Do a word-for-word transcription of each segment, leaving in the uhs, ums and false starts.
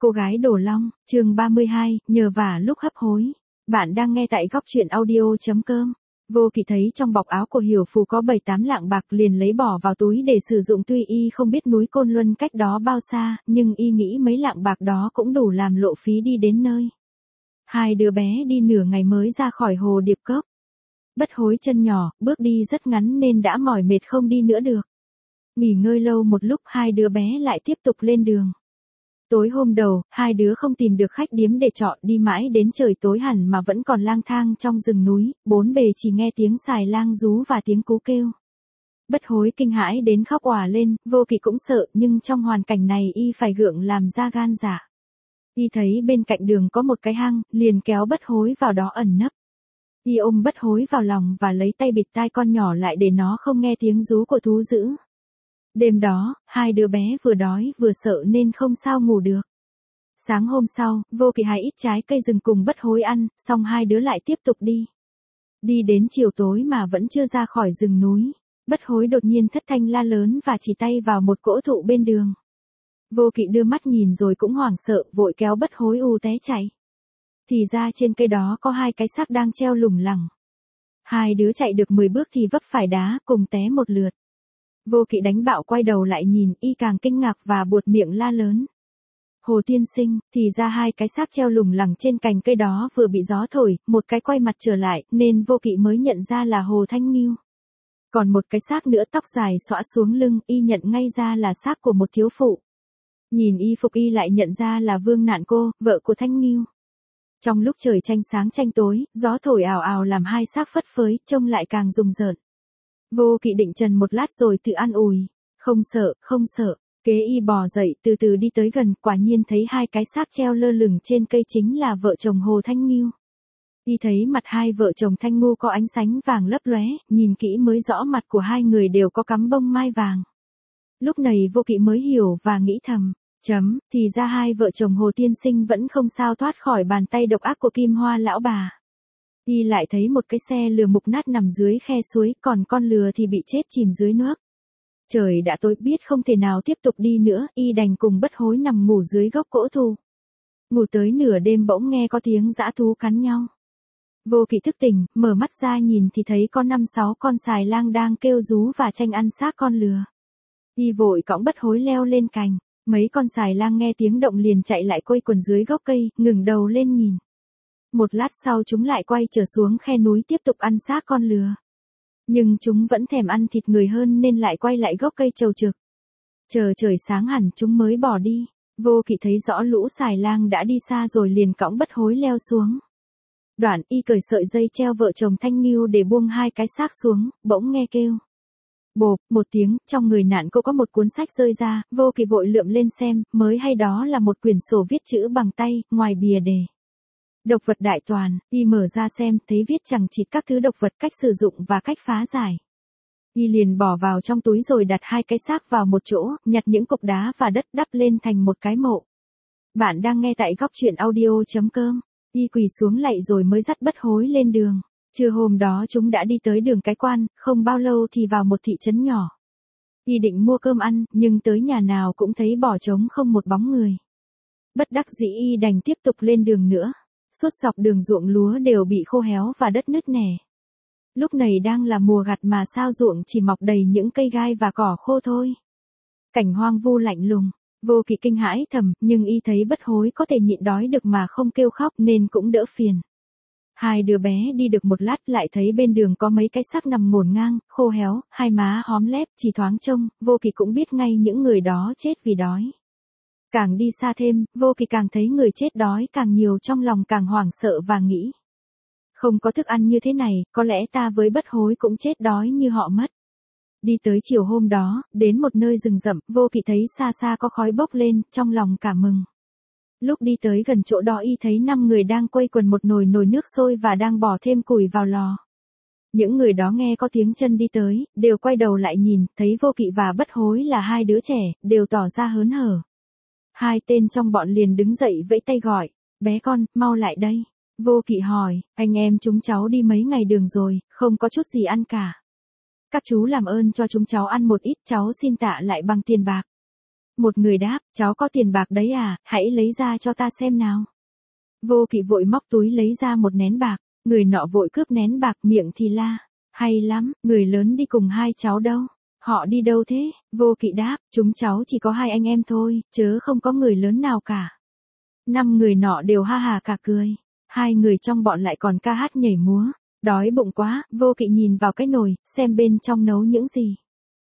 Cô gái Đồ Long, chương ba mươi hai, nhờ vả lúc hấp hối. Bạn đang nghe tại góc truyện audio.com. Vô Kỵ thấy trong bọc áo của Hiểu Phù có bảy tám lạng bạc liền lấy bỏ vào túi để sử dụng, tuy y không biết núi Côn Luân cách đó bao xa, nhưng y nghĩ mấy lạng bạc đó cũng đủ làm lộ phí đi đến nơi. Hai đứa bé đi nửa ngày mới ra khỏi hồ Điệp Cốc. Bất Hối chân nhỏ, bước đi rất ngắn nên đã mỏi mệt không đi nữa được. Nghỉ ngơi lâu một lúc, hai đứa bé lại tiếp tục lên đường. Tối hôm đầu, hai đứa không tìm được khách điếm để trọ, đi mãi đến trời tối hẳn mà vẫn còn lang thang trong rừng núi, bốn bề chỉ nghe tiếng xài lang rú và tiếng cú kêu. Bất Hối kinh hãi đến khóc òa lên, Vô Kỵ cũng sợ, nhưng trong hoàn cảnh này y phải gượng làm ra gan dạ. Y thấy bên cạnh đường có một cái hang, liền kéo Bất Hối vào đó ẩn nấp. Y ôm Bất Hối vào lòng và lấy tay bịt tai con nhỏ lại để nó không nghe tiếng rú của thú dữ. Đêm đó, hai đứa bé vừa đói vừa sợ nên không sao ngủ được. Sáng hôm sau, Vô Kỵ hái ít trái cây rừng cùng Bất Hối ăn, xong hai đứa lại tiếp tục đi. Đi đến chiều tối mà vẫn chưa ra khỏi rừng núi. Bất Hối đột nhiên thất thanh la lớn và chỉ tay vào một cỗ thụ bên đường. Vô Kỵ đưa mắt nhìn rồi cũng hoảng sợ, vội kéo Bất Hối ù té chạy. Thì ra trên cây đó có hai cái xác đang treo lủng lẳng. Hai đứa chạy được mười bước thì vấp phải đá, cùng té một lượt. Vô Kỵ đánh bạo quay đầu lại nhìn, y càng kinh ngạc và buột miệng la lớn. Hồ tiên sinh, thì ra hai cái xác treo lủng lẳng trên cành cây đó vừa bị gió thổi, một cái quay mặt trở lại, nên Vô Kỵ mới nhận ra là Hồ Thanh Ngưu. Còn một cái xác nữa tóc dài xõa xuống lưng, y nhận ngay ra là xác của một thiếu phụ. Nhìn y phục y lại nhận ra là Vương Nạn Cô, vợ của Thanh Ngưu. Trong lúc trời tranh sáng tranh tối, gió thổi ào ào làm hai xác phất phới, trông lại càng rùng rợn. Vô Kỵ định trần một lát rồi tự an ủi. Không sợ, không sợ. Kế y bò dậy, từ từ đi tới gần, quả nhiên thấy hai cái xác treo lơ lửng trên cây chính là vợ chồng Hồ Thanh Ngưu. Y thấy mặt hai vợ chồng Thanh Ngưu có ánh sáng vàng lấp lóe, nhìn kỹ mới rõ mặt của hai người đều có cắm bông mai vàng. Lúc này Vô Kỵ mới hiểu và nghĩ thầm, chấm, thì ra hai vợ chồng Hồ tiên sinh vẫn không sao thoát khỏi bàn tay độc ác của Kim Hoa lão bà. Y lại thấy một cái xe lừa mục nát nằm dưới khe suối, còn con lừa thì bị chết chìm dưới nước. Trời đã tối, biết không thể nào tiếp tục đi nữa, y đành cùng Bất Hối nằm ngủ dưới gốc cỗ thụ. Ngủ tới nửa đêm bỗng nghe có tiếng dã thú cắn nhau. Vô Kỵ thức tỉnh, mở mắt ra nhìn thì thấy có năm sáu con xài lang đang kêu rú và tranh ăn xác con lừa. Y vội cõng Bất Hối leo lên cành, mấy con xài lang nghe tiếng động liền chạy lại quây quần dưới gốc cây, ngừng đầu lên nhìn. Một lát sau chúng lại quay trở xuống khe núi tiếp tục ăn xác con lừa. Nhưng chúng vẫn thèm ăn thịt người hơn nên lại quay lại gốc cây chầu trực. Chờ trời sáng hẳn chúng mới bỏ đi. Vô Kỵ thấy rõ lũ xài lang đã đi xa rồi liền cõng Bất Hối leo xuống. Đoạn y cởi sợi dây treo vợ chồng Thanh Ngưu để buông hai cái xác xuống, bỗng nghe kêu. Bộp, một tiếng, trong người Nạn Cô có một cuốn sách rơi ra, Vô Kỵ vội lượm lên xem, mới hay đó là một quyển sổ viết chữ bằng tay, ngoài bìa đề. Độc vật đại toàn, y mở ra xem, thấy viết chằng chịt các thứ độc vật, cách sử dụng và cách phá giải. Y liền bỏ vào trong túi rồi đặt hai cái xác vào một chỗ, nhặt những cục đá và đất đắp lên thành một cái mộ. Bạn đang nghe tại góc truyện audio.com. Y quỳ xuống lạy rồi mới dắt Bất Hối lên đường. Trưa hôm đó chúng đã đi tới đường Cái Quan, không bao lâu thì vào một thị trấn nhỏ. Y định mua cơm ăn, nhưng tới nhà nào cũng thấy bỏ trống không một bóng người. Bất đắc dĩ y đành tiếp tục lên đường nữa. Suốt dọc đường ruộng lúa đều bị khô héo và đất nứt nẻ. Lúc này đang là mùa gặt mà sao ruộng chỉ mọc đầy những cây gai và cỏ khô thôi. Cảnh hoang vu lạnh lùng, Vô Kỵ kinh hãi thầm, nhưng y thấy Bất Hối có thể nhịn đói được mà không kêu khóc nên cũng đỡ phiền. Hai đứa bé đi được một lát lại thấy bên đường có mấy cái xác nằm ngổn ngang, khô héo, hai má hóm lép, chỉ thoáng trông, Vô Kỵ cũng biết ngay những người đó chết vì đói. Càng đi xa thêm, Vô Kỵ càng thấy người chết đói càng nhiều, trong lòng càng hoảng sợ và nghĩ. Không có thức ăn như thế này, có lẽ ta với Bất Hối cũng chết đói như họ mất. Đi tới chiều hôm đó, đến một nơi rừng rậm, Vô Kỵ thấy xa xa có khói bốc lên, trong lòng cả mừng. Lúc đi tới gần chỗ đó y thấy năm người đang quây quần một nồi nồi nước sôi và đang bỏ thêm củi vào lò. Những người đó nghe có tiếng chân đi tới, đều quay đầu lại nhìn, thấy Vô Kỵ và Bất Hối là hai đứa trẻ, đều tỏ ra hớn hở. Hai tên trong bọn liền đứng dậy vẫy tay gọi, bé con, mau lại đây. Vô Kỵ hỏi, anh em chúng cháu đi mấy ngày đường rồi, không có chút gì ăn cả. Các chú làm ơn cho chúng cháu ăn một ít, cháu xin tạ lại bằng tiền bạc. Một người đáp, cháu có tiền bạc đấy à, hãy lấy ra cho ta xem nào. Vô Kỵ vội móc túi lấy ra một nén bạc, người nọ vội cướp nén bạc, miệng thì la, hay lắm, người lớn đi cùng hai cháu đâu? Họ đi đâu thế? Vô Kỵ đáp, chúng cháu chỉ có hai anh em thôi, chớ không có người lớn nào cả. Năm người nọ đều ha hà cả cười, hai người trong bọn lại còn ca hát nhảy múa. Đói bụng quá, Vô Kỵ nhìn vào cái nồi, xem bên trong nấu những gì.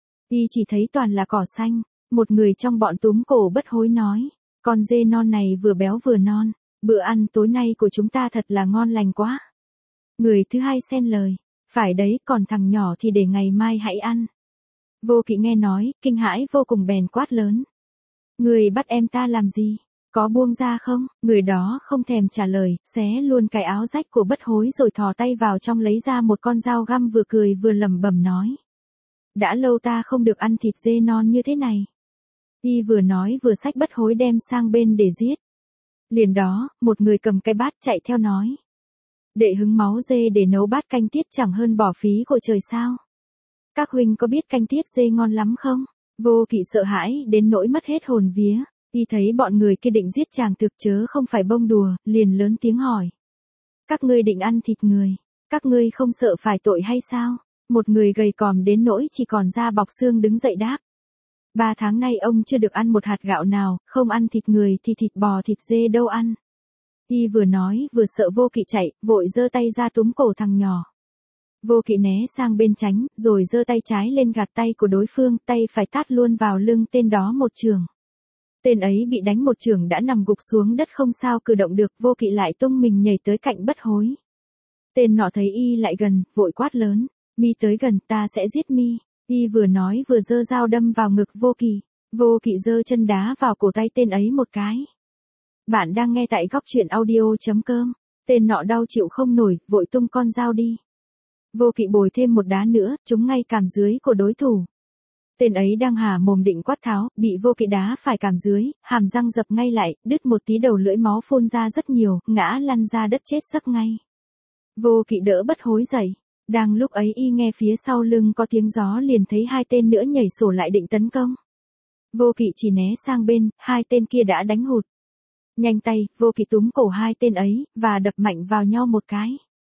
Y chỉ thấy toàn là cỏ xanh, một người trong bọn túm cổ bất hối nói, con dê non này vừa béo vừa non, bữa ăn tối nay của chúng ta thật là ngon lành quá. Người thứ hai xen lời, phải đấy, còn thằng nhỏ thì để ngày mai hãy ăn. Vô Kỵ nghe nói, kinh hãi vô cùng bèn quát lớn. Người bắt em ta làm gì? Có buông ra không? Người đó không thèm trả lời, xé luôn cái áo rách của bất hối rồi thò tay vào trong lấy ra một con dao găm, vừa cười vừa lẩm bẩm nói. Đã lâu ta không được ăn thịt dê non như thế này. Y vừa nói vừa xách bất hối đem sang bên để giết. Liền đó, một người cầm cái bát chạy theo nói. Đệ hứng máu dê để nấu bát canh tiết chẳng hơn bỏ phí của trời sao? Các huynh có biết canh tiết dê ngon lắm không? Vô Kỵ sợ hãi đến nỗi mất hết hồn vía. Y thấy bọn người kia định giết chàng thực chớ không phải bông đùa, liền lớn tiếng hỏi. Các ngươi định ăn thịt người, các ngươi không sợ phải tội hay sao? Một người gầy còm đến nỗi chỉ còn da bọc xương đứng dậy đáp. Ba tháng nay ông chưa được ăn một hạt gạo nào, không ăn thịt người thì thịt bò thịt dê đâu ăn. Y vừa nói vừa sợ Vô Kỵ chạy, vội giơ tay ra túm cổ thằng nhỏ. Vô Kỵ né sang bên tránh, rồi giơ tay trái lên gạt tay của đối phương, tay phải tát luôn vào lưng tên đó một chưởng. Tên ấy bị đánh một chưởng đã nằm gục xuống đất không sao cử động được. Vô Kỵ lại tung mình nhảy tới cạnh bất hối. Tên nọ thấy y lại gần, vội quát lớn, mi tới gần ta sẽ giết mi. Y vừa nói vừa giơ dao đâm vào ngực Vô Kỵ. Vô Kỵ giơ chân đá vào cổ tay tên ấy một cái. Bạn đang nghe tại góc truyện audio chấm com. Tên nọ đau chịu không nổi, vội tung con dao đi. Vô Kỵ bồi thêm một đá nữa, trúng ngay càm dưới của đối thủ. Tên ấy đang há mồm định quát tháo, bị Vô Kỵ đá phải càm dưới, hàm răng dập ngay lại, đứt một tí đầu lưỡi, máu phun ra rất nhiều, ngã lăn ra đất chết sắc ngay. Vô Kỵ đỡ bất hối dậy. Đang lúc ấy y nghe phía sau lưng có tiếng gió, liền thấy hai tên nữa nhảy sổ lại định tấn công. Vô Kỵ chỉ né sang bên, hai tên kia đã đánh hụt. Nhanh tay, Vô Kỵ túm cổ hai tên ấy, và đập mạnh vào nhau một cái.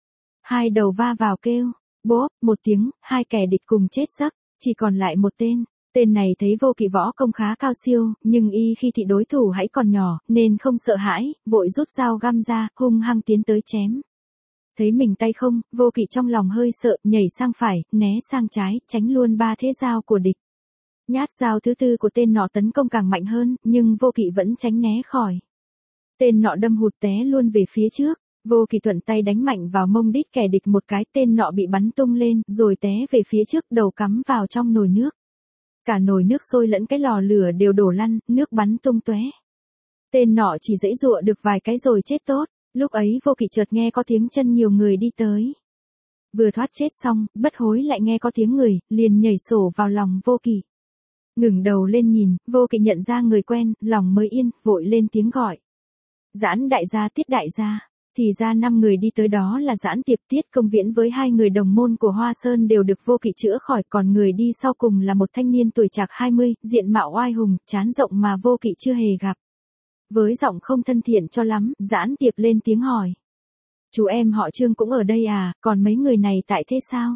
Hai đầu va vào kêu, bốp, một tiếng, hai kẻ địch cùng chết sắc, chỉ còn lại một tên. Tên này thấy Vô Kỵ võ công khá cao siêu, nhưng y khi thị đối thủ hãy còn nhỏ, nên không sợ hãi, vội rút dao găm ra, hung hăng tiến tới chém. Thấy mình tay không, Vô Kỵ trong lòng hơi sợ, nhảy sang phải, né sang trái, tránh luôn ba thế dao của địch. Nhát dao thứ tư của tên nọ tấn công càng mạnh hơn, nhưng Vô Kỵ vẫn tránh né khỏi. Tên nọ đâm hụt té luôn về phía trước. Vô Kỵ thuận tay đánh mạnh vào mông đít kẻ địch một cái, tên nọ bị bắn tung lên, rồi té về phía trước, đầu cắm vào trong nồi nước. Cả nồi nước sôi lẫn cái lò lửa đều đổ lăn, nước bắn tung tóe. Tên nọ chỉ giãy giụa được vài cái rồi chết tốt. Lúc ấy Vô Kỵ chợt nghe có tiếng chân nhiều người đi tới. Vừa thoát chết xong, bất hối lại nghe có tiếng người, liền nhảy sổ vào lòng Vô Kỵ. Ngẩng đầu lên nhìn, Vô Kỵ nhận ra người quen, lòng mới yên, vội lên tiếng gọi. Giãn đại gia, Tiết đại gia. Thì ra năm người đi tới đó là Giãn Tiệp, Tiết Công Viễn với hai người đồng môn của Hoa Sơn đều được Vô Kỵ chữa khỏi, còn người đi sau cùng là một thanh niên tuổi trạc hai mươi, diện mạo oai hùng, trán rộng mà Vô Kỵ chưa hề gặp. Với giọng không thân thiện cho lắm, Giãn Tiệp lên tiếng hỏi. Chú em họ Trương cũng ở đây à, còn mấy người này tại thế sao?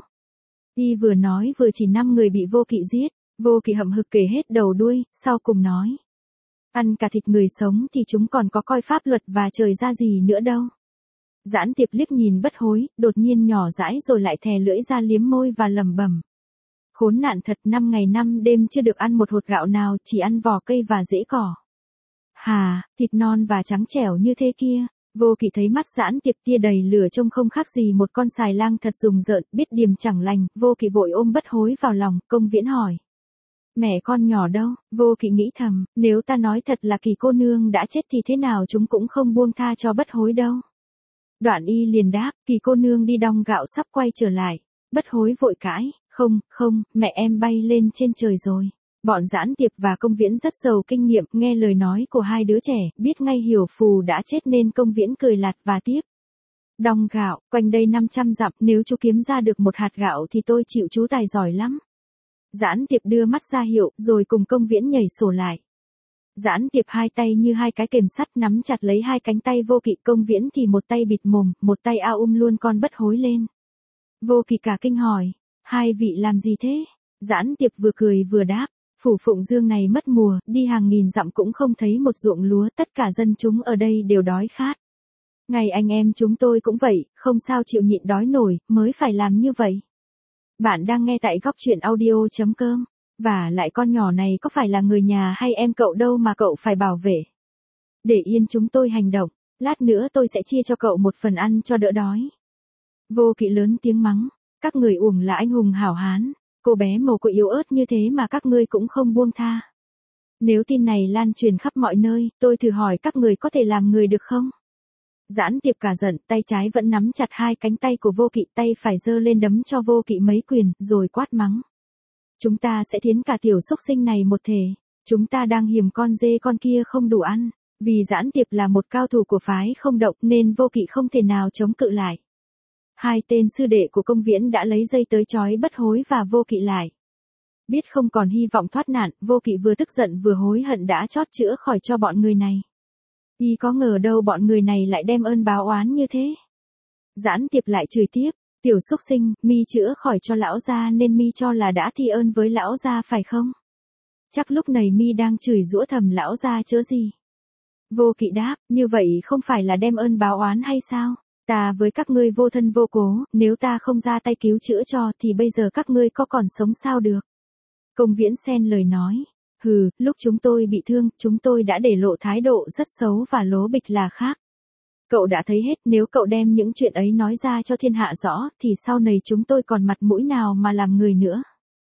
Y vừa nói vừa chỉ năm người bị Vô Kỵ giết. Vô Kỵ hậm hực kể hết đầu đuôi, sau cùng nói. Ăn cả thịt người sống thì chúng còn có coi pháp luật và trời ra gì nữa đâu. Giãn Tiệp liếc nhìn bất hối, đột nhiên nhỏ dãi rồi lại thè lưỡi ra liếm môi và lẩm bẩm. Khốn nạn thật, năm ngày năm đêm chưa được ăn một hột gạo nào, chỉ ăn vỏ cây và rễ cỏ. Hà, thịt non và trắng trẻo như thế kia. Vô Kỵ thấy mắt Giãn Tiệp tia đầy lửa trông không khác gì một con xài lang thật rùng rợn, biết điềm chẳng lành. Vô Kỵ vội ôm bất hối vào lòng. Công Viễn hỏi. Mẹ con nhỏ đâu? Vô Kỵ nghĩ thầm, nếu ta nói thật là Kỳ cô nương đã chết thì thế nào chúng cũng không buông tha cho bất hối đâu. Đoạn y liền đáp, Kỳ cô nương đi đong gạo sắp quay trở lại. Bất hối vội cãi, không, không, mẹ em bay lên trên trời rồi. Bọn Giãn Tiệp và Công Viễn rất giàu kinh nghiệm, nghe lời nói của hai đứa trẻ, biết ngay hiểu phù đã chết nên Công Viễn cười lạt và tiếp. Đong gạo, quanh đây năm trăm dặm, nếu chú kiếm ra được một hạt gạo thì tôi chịu chú tài giỏi lắm. Giãn Tiệp đưa mắt ra hiệu, rồi cùng Công Viễn nhảy sổ lại. Giãn Tiệp hai tay như hai cái kềm sắt nắm chặt lấy hai cánh tay Vô Kỵ, Công Viễn thì một tay bịt mồm, một tay ao um luôn con bất hối lên. Vô Kỵ cả kinh hỏi, hai vị làm gì thế? Giãn Tiệp vừa cười vừa đáp, phủ Phụng Dương này mất mùa, đi hàng nghìn dặm cũng không thấy một ruộng lúa, tất cả dân chúng ở đây đều đói khát. Ngày anh em chúng tôi cũng vậy, không sao chịu nhịn đói nổi, mới phải làm như vậy. Bạn đang nghe tại góc truyện audio chấm com. Và lại con nhỏ này có phải là người nhà hay em cậu đâu mà cậu phải bảo vệ. Để yên chúng tôi hành động, lát nữa tôi sẽ chia cho cậu một phần ăn cho đỡ đói. Vô Kỵ lớn tiếng mắng, các người uổng là anh hùng hảo hán, cô bé mồ côi yếu ớt như thế mà các ngươi cũng không buông tha. Nếu tin này lan truyền khắp mọi nơi, tôi thử hỏi các người có thể làm người được không? Giãn Tiệp cả giận, tay trái vẫn nắm chặt hai cánh tay của Vô Kỵ, tay phải giơ lên đấm cho Vô Kỵ mấy quyền, rồi quát mắng. Chúng ta sẽ thiến cả tiểu xúc sinh này một thể. Chúng ta đang hiềm con dê con kia không đủ ăn. Vì Giãn Tiệp là một cao thủ của phái không động nên Vô Kỵ không thể nào chống cự lại. Hai tên sư đệ của Công Viễn đã lấy dây tới trói bất hối và Vô Kỵ lại. Biết không còn hy vọng thoát nạn, Vô Kỵ vừa tức giận vừa hối hận đã chót chữa khỏi cho bọn người này. Y có ngờ đâu bọn người này lại đem ơn báo oán như thế. Giãn Tiệp lại chửi tiếp. Tiểu xúc sinh, mi chữa khỏi cho lão gia nên mi cho là đã thi ơn với lão gia phải không? Chắc lúc này mi đang chửi giũa thầm lão gia chớ gì. Vô Kỵ đáp, như vậy không phải là đem ơn báo oán hay sao? Ta với các ngươi vô thân vô cố, nếu ta không ra tay cứu chữa cho thì bây giờ các ngươi có còn sống sao được? Công Viễn xen lời nói, hừ, lúc chúng tôi bị thương, chúng tôi đã để lộ thái độ rất xấu và lố bịch là khác. Cậu đã thấy hết, nếu cậu đem những chuyện ấy nói ra cho thiên hạ rõ, thì sau này chúng tôi còn mặt mũi nào mà làm người nữa.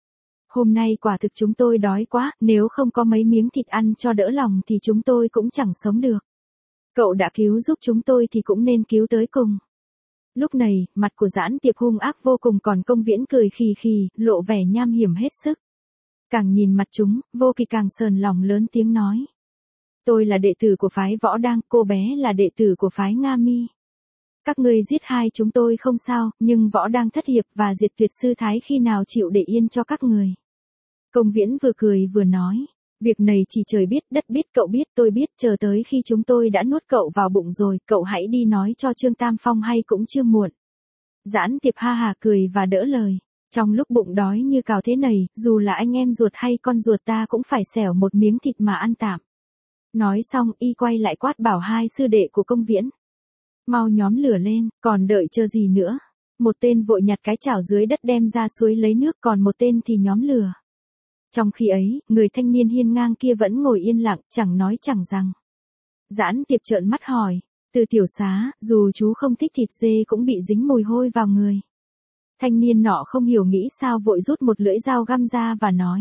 Hôm nay quả thực chúng tôi đói quá, nếu không có mấy miếng thịt ăn cho đỡ lòng thì chúng tôi cũng chẳng sống được. Cậu đã cứu giúp chúng tôi thì cũng nên cứu tới cùng. Lúc này, mặt của Giãn Tiệp hung ác vô cùng, còn Công Viễn cười khì khì, lộ vẻ nham hiểm hết sức. Càng nhìn mặt chúng, Vô Kỵ càng sờn lòng lớn tiếng nói. Tôi là đệ tử của phái Võ Đang, cô bé là đệ tử của phái Nga Mi. Các ngươi giết hai chúng tôi không sao, nhưng Võ Đang thất hiệp và diệt tuyệt sư thái khi nào chịu để yên cho các người. Công Viễn vừa cười vừa nói, việc này chỉ trời biết đất biết, cậu biết tôi biết, chờ tới khi chúng tôi đã nuốt cậu vào bụng rồi, cậu hãy đi nói cho Trương Tam Phong hay cũng chưa muộn. Giãn Tiệp ha hà cười và đỡ lời. Trong lúc bụng đói như cào thế này, dù là anh em ruột hay con ruột ta cũng phải xẻo một miếng thịt mà ăn tạm. Nói xong y quay lại quát bảo hai sư đệ của Công Viễn. Mau nhóm lửa lên, còn đợi chờ gì nữa. Một tên vội nhặt cái chảo dưới đất đem ra suối lấy nước, còn một tên thì nhóm lửa. Trong khi ấy, người thanh niên hiên ngang kia vẫn ngồi yên lặng, chẳng nói chẳng rằng. Giãn Tiệp trợn mắt hỏi, từ tiểu xá, dù chú không thích thịt dê cũng bị dính mùi hôi vào người. Thanh niên nọ không hiểu nghĩ sao vội rút một lưỡi dao găm ra và nói.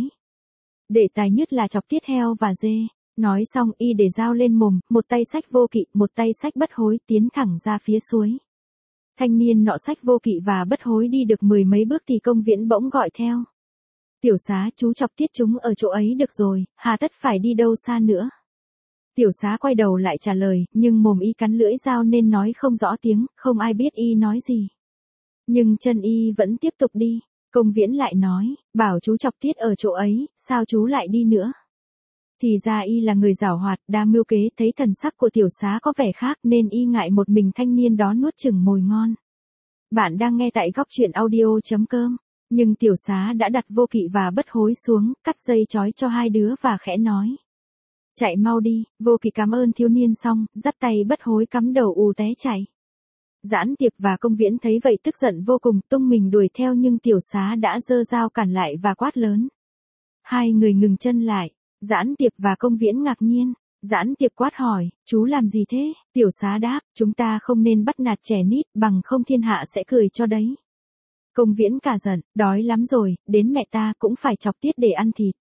Để tài nhất là chọc tiết heo và dê. Nói xong y để dao lên mồm, một tay xách Vô Kỵ, một tay xách bất hối tiến thẳng ra phía suối. Thanh niên nọ xách Vô Kỵ và bất hối đi được mười mấy bước thì Công Viễn bỗng gọi theo. Tiểu xá, chú chọc tiết chúng ở chỗ ấy được rồi, hà tất phải đi đâu xa nữa. Tiểu xá quay đầu lại trả lời, nhưng mồm y cắn lưỡi dao nên nói không rõ tiếng, không ai biết y nói gì. Nhưng chân y vẫn tiếp tục đi. Công Viễn lại nói, bảo chú chọc tiết ở chỗ ấy, sao chú lại đi nữa? Thì ra y là người giảo hoạt, đa mưu kế, thấy thần sắc của tiểu xá có vẻ khác nên y ngại một mình thanh niên đó nuốt chửng mồi ngon. Bạn đang nghe tại góc truyện audio chấm com. Nhưng tiểu xá đã đặt Vô Kỵ và bất hối xuống, cắt dây trói cho hai đứa và khẽ nói. Chạy mau đi. Vô Kỵ cảm ơn thiếu niên xong, dắt tay bất hối cắm đầu ù té chạy. Giãn Tiệp và Công Viễn thấy vậy tức giận vô cùng, tung mình đuổi theo nhưng tiểu xá đã giơ dao cản lại và quát lớn. Hai người ngừng chân lại. Giãn Tiệp và Công Viễn ngạc nhiên. Giãn Tiệp quát hỏi, chú làm gì thế? Tiểu xá đáp, chúng ta không nên bắt nạt trẻ nít, bằng không thiên hạ sẽ cười cho đấy. Công Viễn cả giận, đói lắm rồi, đến mẹ ta cũng phải chọc tiết để ăn thịt.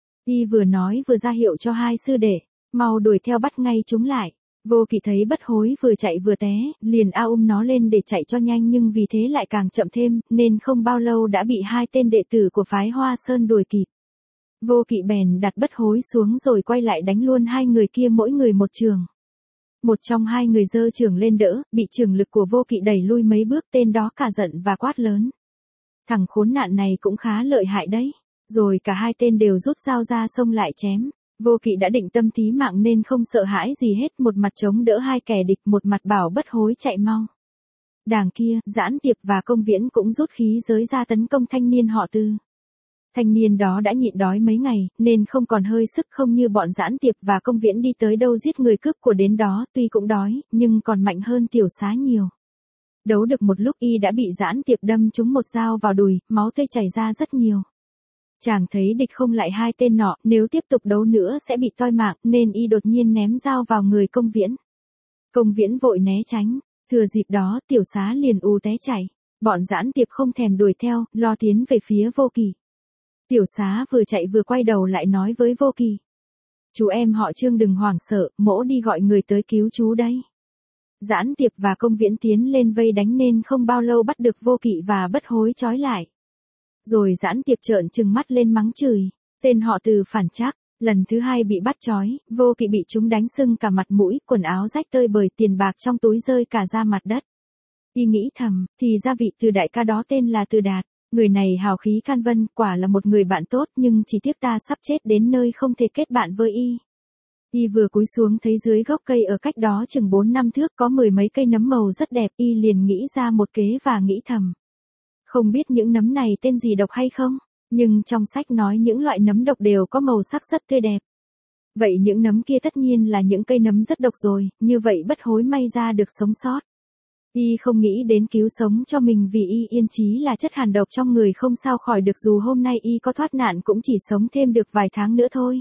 Y vừa nói vừa ra hiệu cho hai sư đệ, mau đuổi theo bắt ngay chúng lại. Vô Kỵ thấy bất hối vừa chạy vừa té, liền a um nó lên để chạy cho nhanh nhưng vì thế lại càng chậm thêm, nên không bao lâu đã bị hai tên đệ tử của phái Hoa Sơn đuổi kịp. Vô Kỵ bèn đặt bất hối xuống rồi quay lại đánh luôn hai người kia mỗi người một trường. Một trong hai người giơ trường lên đỡ, bị trường lực của Vô Kỵ đẩy lui mấy bước, tên đó cả giận và quát lớn. Thằng khốn nạn này cũng khá lợi hại đấy. Rồi cả hai tên đều rút dao ra xông lại chém. Vô Kỵ đã định tâm tí mạng nên không sợ hãi gì hết, một mặt chống đỡ hai kẻ địch, một mặt bảo bất hối chạy mau. Đàng kia, Giãn Tiệp và Công Viễn cũng rút khí giới ra tấn công thanh niên họ Tư. Thanh niên đó đã nhịn đói mấy ngày, nên không còn hơi sức, không như bọn Giãn Tiệp và Công Viễn đi tới đâu giết người cướp của đến đó, tuy cũng đói, nhưng còn mạnh hơn Tiểu Xá nhiều. Đấu được một lúc y đã bị Giãn Tiệp đâm trúng một dao vào đùi, máu tươi chảy ra rất nhiều. Chàng thấy địch không lại hai tên nọ, nếu tiếp tục đấu nữa sẽ bị toi mạng, nên y đột nhiên ném dao vào người Công Viễn. Công Viễn vội né tránh, thừa dịp đó Tiểu Xá liền ù té chạy. Bọn Giãn Tiệp không thèm đuổi theo, lo tiến về phía Vô Kỵ. Tiểu Xá vừa chạy vừa quay đầu lại nói với Vô Kỵ: "Chú em họ Trương đừng hoảng sợ, mỗ đi gọi người tới cứu chú đây." Giãn Tiệp và Công Viễn tiến lên vây đánh nên không bao lâu bắt được Vô Kỵ và bất hối trói lại. Rồi Giãn Tiệp trợn trừng mắt lên mắng chửi: "Tên họ Từ phản trác." Lần thứ hai bị bắt trói, Vô Kỵ bị chúng đánh sưng cả mặt mũi, quần áo rách tơi bời, tiền bạc trong túi rơi cả ra mặt đất. Y nghĩ thầm, thì ra vị Từ đại ca đó tên là Từ Đạt. Người này hào khí can vân, quả là một người bạn tốt, nhưng chỉ tiếc ta sắp chết đến nơi không thể kết bạn với y. Y vừa cúi xuống thấy dưới gốc cây ở cách đó chừng bốn năm thước có mười mấy cây nấm màu rất đẹp, y liền nghĩ ra một kế và nghĩ thầm: không biết những nấm này tên gì độc hay không, nhưng trong sách nói những loại nấm độc đều có màu sắc rất tươi đẹp. Vậy những nấm kia tất nhiên là những cây nấm rất độc rồi, như vậy bất hối may ra được sống sót. Y không nghĩ đến cứu sống cho mình vì y yên chí là chất hàn độc trong người không sao khỏi được, dù hôm nay y có thoát nạn cũng chỉ sống thêm được vài tháng nữa thôi.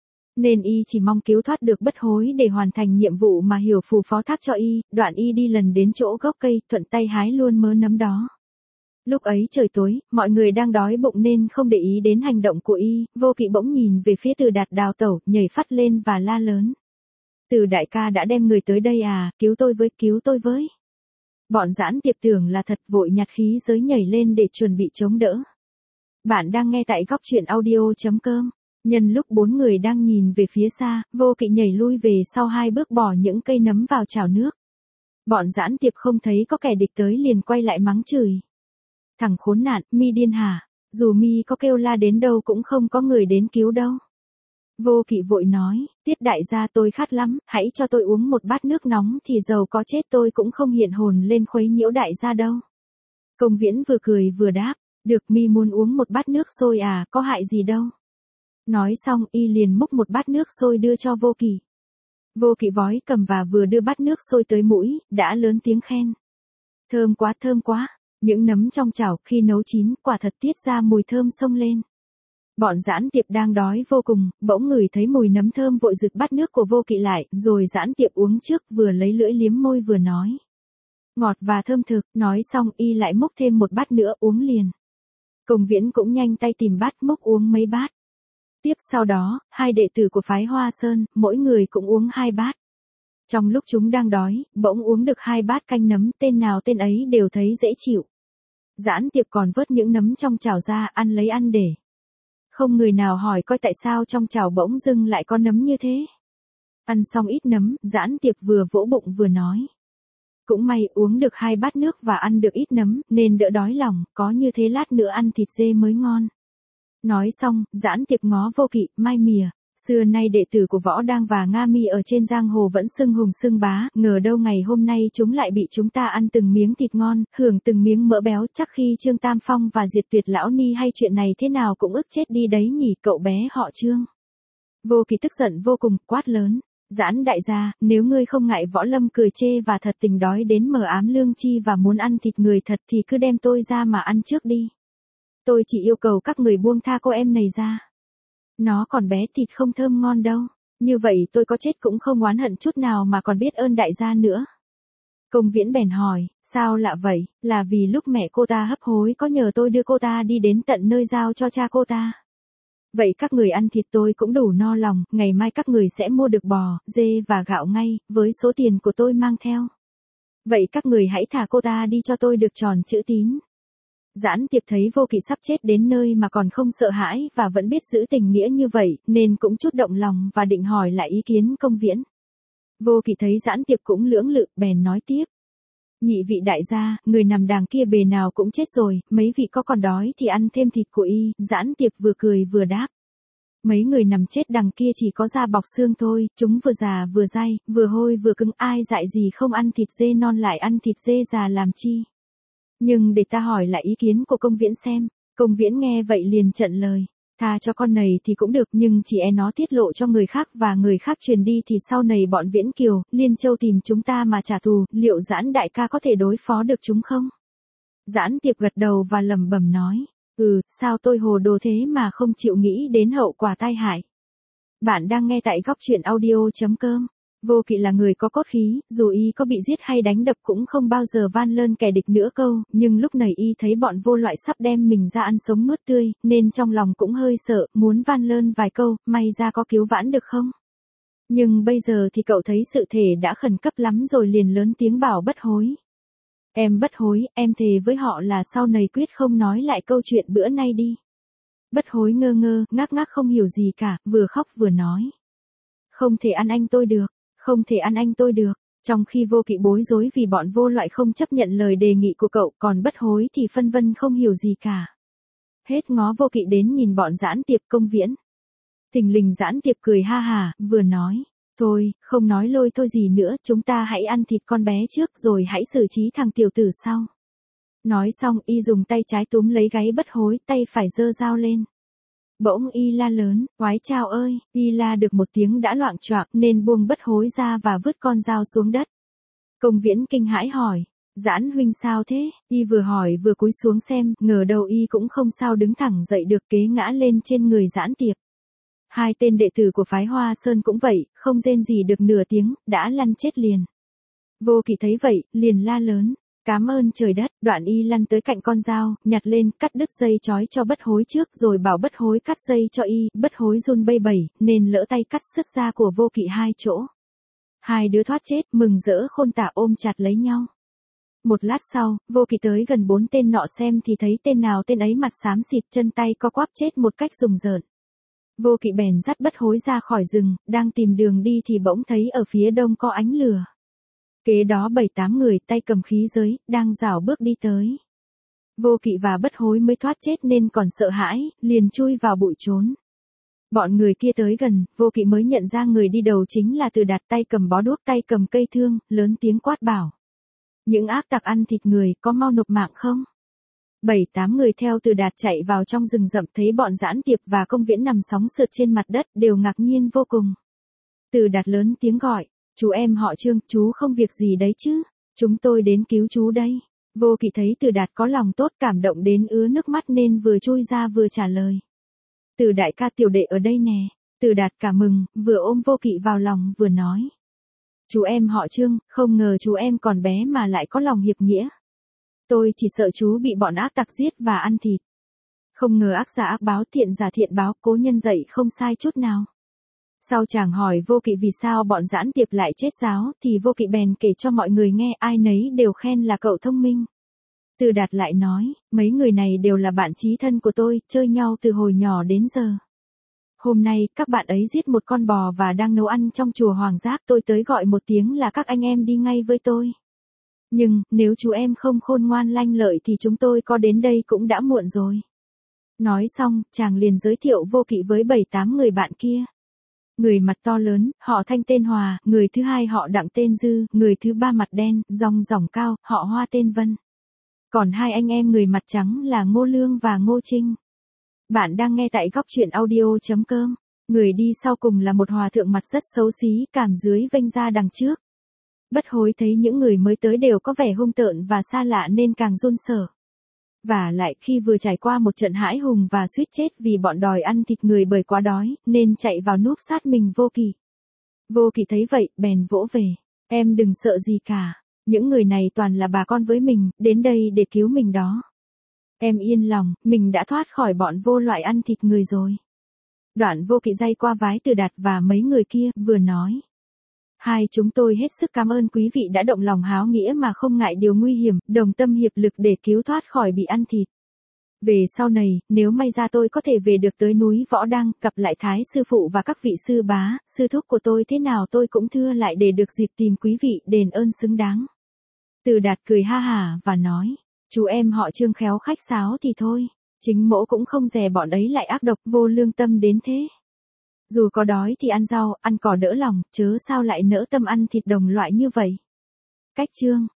Nên y chỉ mong cứu thoát được bất hối để hoàn thành nhiệm vụ mà Hiểu Phù phó thác cho y, đoạn y đi lần đến chỗ gốc cây, thuận tay hái luôn mớ nấm đó. Lúc ấy trời tối, mọi người đang đói bụng nên không để ý đến hành động của y, Vô Kỵ bỗng nhìn về phía Từ Đạt đào tẩu, nhảy phắt lên và la lớn: "Từ đại ca đã đem người tới đây à, cứu tôi với, cứu tôi với." Bọn Giãn Tiệp tưởng là thật, vội nhặt khí giới nhảy lên để chuẩn bị chống đỡ. Bạn đang nghe tại góc truyện audio chấm com. Nhân lúc bốn người đang nhìn về phía xa, Vô Kỵ nhảy lui về sau hai bước bỏ những cây nấm vào chảo nước. Bọn Giãn Tiệp không thấy có kẻ địch tới liền quay lại mắng chửi: "Thằng khốn nạn, mi điên hả? Dù mi có kêu la đến đâu cũng không có người đến cứu đâu." Vô Kỵ vội nói: "Tiết đại gia, tôi khát lắm, hãy cho tôi uống một bát nước nóng thì dầu có chết tôi cũng không hiện hồn lên khuấy nhiễu đại gia đâu." Công Viễn vừa cười vừa đáp: "Được, mi muốn uống một bát nước sôi à, có hại gì đâu." Nói xong y liền múc một bát nước sôi đưa cho Vô Kỵ. Vô Kỵ vói cầm và vừa đưa bát nước sôi tới mũi, đã lớn tiếng khen: "Thơm quá, thơm quá." Những nấm trong chảo khi nấu chín quả thật tiết ra mùi thơm xông lên. Bọn Giãn Tiệp đang đói vô cùng, bỗng ngửi thấy mùi nấm thơm vội giựt bát nước của Vô Kỵ lại, rồi Giãn Tiệp uống trước, vừa lấy lưỡi liếm môi vừa nói: "Ngọt và thơm thực." Nói xong y lại múc thêm một bát nữa uống liền. Công Viễn cũng nhanh tay tìm bát múc uống mấy bát. Tiếp sau đó, hai đệ tử của phái Hoa Sơn, mỗi người cũng uống hai bát. Trong lúc chúng đang đói, bỗng uống được hai bát canh nấm, tên nào tên ấy đều thấy dễ chịu. Giãn Tiệp còn vớt những nấm trong chảo ra, ăn lấy ăn để. Không người nào hỏi coi tại sao trong chảo bỗng dưng lại có nấm như thế. Ăn xong ít nấm, Giãn Tiệp vừa vỗ bụng vừa nói: "Cũng may uống được hai bát nước và ăn được ít nấm, nên đỡ đói lòng, có như thế lát nữa ăn thịt dê mới ngon." Nói xong, Giãn Tiệp ngó Vô Kỵ, mai mỉa: "Xưa nay đệ tử của Võ Đang và Nga Mi ở trên giang hồ vẫn xưng hùng xưng bá, ngờ đâu ngày hôm nay chúng lại bị chúng ta ăn từng miếng thịt ngon, hưởng từng miếng mỡ béo, chắc khi Trương Tam Phong và Diệt Tuyệt Lão Ni hay chuyện này thế nào cũng ức chết đi đấy nhỉ cậu bé họ Trương." Vô Kỵ tức giận vô cùng, quát lớn: "Giãn đại gia, nếu ngươi không ngại võ lâm cười chê và thật tình đói đến mờ ám lương chi và muốn ăn thịt người thật thì cứ đem tôi ra mà ăn trước đi. Tôi chỉ yêu cầu các người buông tha cô em này ra. Nó còn bé, thịt không thơm ngon đâu. Như vậy tôi có chết cũng không oán hận chút nào mà còn biết ơn đại gia nữa." Công Viễn bèn hỏi: "Sao lạ vậy, là vì lúc mẹ cô ta hấp hối có nhờ tôi đưa cô ta đi đến tận nơi giao cho cha cô ta. Vậy các người ăn thịt tôi cũng đủ no lòng, ngày mai các người sẽ mua được bò, dê và gạo ngay, với số tiền của tôi mang theo. Vậy các người hãy thả cô ta đi cho tôi được tròn chữ tín." Giãn Tiệp thấy Vô Kỵ sắp chết đến nơi mà còn không sợ hãi và vẫn biết giữ tình nghĩa như vậy, nên cũng chút động lòng và định hỏi lại ý kiến Công Viễn. Vô Kỵ thấy Giãn Tiệp cũng lưỡng lự, bèn nói tiếp: "Nhị vị đại gia, người nằm đàng kia bề nào cũng chết rồi, mấy vị có còn đói thì ăn thêm thịt của y." Giãn Tiệp vừa cười vừa đáp: Mấy người nằm chết đằng kia chỉ có da bọc xương thôi, chúng vừa già vừa dai, vừa hôi vừa cứng, ai dại gì không ăn thịt dê non lại ăn thịt dê già làm chi. Nhưng để ta hỏi lại ý kiến của Công Viễn xem. Công Viễn nghe vậy liền trận lời. Tha cho con này thì cũng được, nhưng chỉ e nó tiết lộ cho người khác và người khác truyền đi thì sau này bọn Viễn Kiều, Liên Châu tìm chúng ta mà trả thù, liệu Giãn đại ca có thể đối phó được chúng không? Giãn Tiệp gật đầu và lẩm bẩm nói. Ừ, sao tôi hồ đồ thế mà không chịu nghĩ đến hậu quả tai hại. Bạn đang nghe tại góc truyện audio.com. Vô Kỵ là người có cốt khí, dù y có bị giết hay đánh đập cũng không bao giờ van lơn kẻ địch nữa câu, nhưng lúc này y thấy bọn vô loại sắp đem mình ra ăn sống nuốt tươi, nên trong lòng cũng hơi sợ, muốn van lơn vài câu, may ra có cứu vãn được không? Nhưng bây giờ thì cậu thấy sự thể đã khẩn cấp lắm rồi liền lớn tiếng bảo Bất Hối. Em Bất Hối, em thề với họ là sau này quyết không nói lại câu chuyện bữa nay đi. Bất Hối ngơ ngơ, ngác ngác không hiểu gì cả, vừa khóc vừa nói. Không thể ăn anh tôi được. Không thể ăn anh tôi được, trong khi Vô Kỵ bối rối vì bọn vô loại không chấp nhận lời đề nghị của cậu, còn Bất Hối thì phân vân không hiểu gì cả. Hết ngó Vô Kỵ đến nhìn bọn Giãn Tiệp, Công Viễn. Thình lình Giãn Tiệp cười ha hà, vừa nói, thôi, không nói lôi thôi gì nữa, chúng ta hãy ăn thịt con bé trước rồi hãy xử trí thằng tiểu tử sau. Nói xong y dùng tay trái túm lấy gáy Bất Hối, tay phải giơ dao lên. Bỗng y la lớn, oái chao ơi, y la được một tiếng đã loạng choạng nên buông Bất Hối ra và vứt con dao xuống đất. Công Viễn kinh hãi hỏi, Giãn huynh sao thế, y vừa hỏi vừa cúi xuống xem, ngờ đâu y cũng không sao đứng thẳng dậy được, kế ngã lên trên người Giãn Tiệp. Hai tên đệ tử của phái Hoa Sơn cũng vậy, không rên gì được nửa tiếng, đã lăn chết liền. Vô Kỵ thấy vậy, liền la lớn. Cám ơn trời đất, đoạn y lăn tới cạnh con dao, nhặt lên, cắt đứt dây trói cho Bất Hối trước rồi bảo Bất Hối cắt dây cho y, Bất Hối run bây bẩy, nên lỡ tay cắt sứt da của Vô Kỵ hai chỗ. Hai đứa thoát chết, mừng rỡ khôn tả ôm chặt lấy nhau. Một lát sau, Vô Kỵ tới gần bốn tên nọ xem thì thấy tên nào tên ấy mặt xám xịt, chân tay co quắp chết một cách rùng rợn. Vô Kỵ bèn dắt Bất Hối ra khỏi rừng, đang tìm đường đi thì bỗng thấy ở phía đông có ánh lửa. Kế đó bảy tám người tay cầm khí giới, đang rảo bước đi tới. Vô Kỵ và Bất Hối mới thoát chết nên còn sợ hãi, liền chui vào bụi trốn. Bọn người kia tới gần, Vô Kỵ mới nhận ra người đi đầu chính là Từ Đạt, tay cầm bó đuốc, tay cầm cây thương, lớn tiếng quát bảo. Những ác tặc ăn thịt người, có mau nộp mạng không? Bảy tám người theo Từ Đạt chạy vào trong rừng rậm, thấy bọn Giãn Tiệp và Công Viễn nằm sóng sượt trên mặt đất, đều ngạc nhiên vô cùng. Từ Đạt lớn tiếng gọi. Chú em họ Trương, chú không việc gì đấy chứ? Chúng tôi đến cứu chú đây. Vô Kỵ thấy Từ Đạt có lòng tốt, cảm động đến ứa nước mắt nên vừa chui ra vừa trả lời. Từ đại ca, tiểu đệ ở đây nè. Từ Đạt cả mừng, vừa ôm Vô Kỵ vào lòng vừa nói. Chú em họ Trương, không ngờ chú em còn bé mà lại có lòng hiệp nghĩa. Tôi chỉ sợ chú bị bọn ác tặc giết và ăn thịt. Không ngờ ác giả ác báo, thiện giả thiện báo, cố nhân dạy không sai chút nào. Sau chàng hỏi Vô Kỵ vì sao bọn Giãn Tiệp lại chết giáo, thì Vô Kỵ bèn kể cho mọi người nghe, ai nấy đều khen là cậu thông minh. Từ Đạt lại nói, mấy người này đều là bạn chí thân của tôi, chơi nhau từ hồi nhỏ đến giờ. Hôm nay, các bạn ấy giết một con bò và đang nấu ăn trong chùa Hoàng Giác, tôi tới gọi một tiếng là các anh em đi ngay với tôi. Nhưng, nếu chú em không khôn ngoan lanh lợi thì chúng tôi có đến đây cũng đã muộn rồi. Nói xong, chàng liền giới thiệu Vô Kỵ với bảy tám người bạn kia. Người mặt to lớn, họ Thanh tên Hòa, người thứ hai họ Đặng tên Dư, người thứ ba mặt đen, ròng ròng cao, họ Hoa tên Vân. Còn hai anh em người mặt trắng là Ngô Lương và Ngô Trinh. Bạn đang nghe tại góc truyện audio.com. Người đi sau cùng là một hòa thượng mặt rất xấu xí, cảm dưới vênh ra đằng trước. Bất Hối thấy những người mới tới đều có vẻ hung tợn và xa lạ nên càng run sợ. Và lại khi vừa trải qua một trận hãi hùng và suýt chết vì bọn đòi ăn thịt người bởi quá đói, nên chạy vào núp sát mình Vô Kỵ. Vô Kỵ thấy vậy, bèn vỗ về. Em đừng sợ gì cả. Những người này toàn là bà con với mình, đến đây để cứu mình đó. Em yên lòng, mình đã thoát khỏi bọn vô loại ăn thịt người rồi. Đoạn Vô Kỵ day qua vái Từ Đạt và mấy người kia, vừa nói. Hai chúng tôi hết sức cảm ơn quý vị đã động lòng háo nghĩa mà không ngại điều nguy hiểm, đồng tâm hiệp lực để cứu thoát khỏi bị ăn thịt. Về sau này, nếu may ra tôi có thể về được tới núi Võ Đăng, gặp lại Thái sư phụ và các vị sư bá, sư thúc của tôi thế nào tôi cũng thưa lại để được dịp tìm quý vị đền ơn xứng đáng. Từ Đạt cười ha hả và nói, chú em họ Trương khéo khách sáo thì thôi, chính mỗ cũng không dè bọn ấy lại ác độc vô lương tâm đến thế. Dù có đói thì ăn rau, ăn cỏ đỡ lòng, chớ sao lại nỡ tâm ăn thịt đồng loại như vậy. Cách chương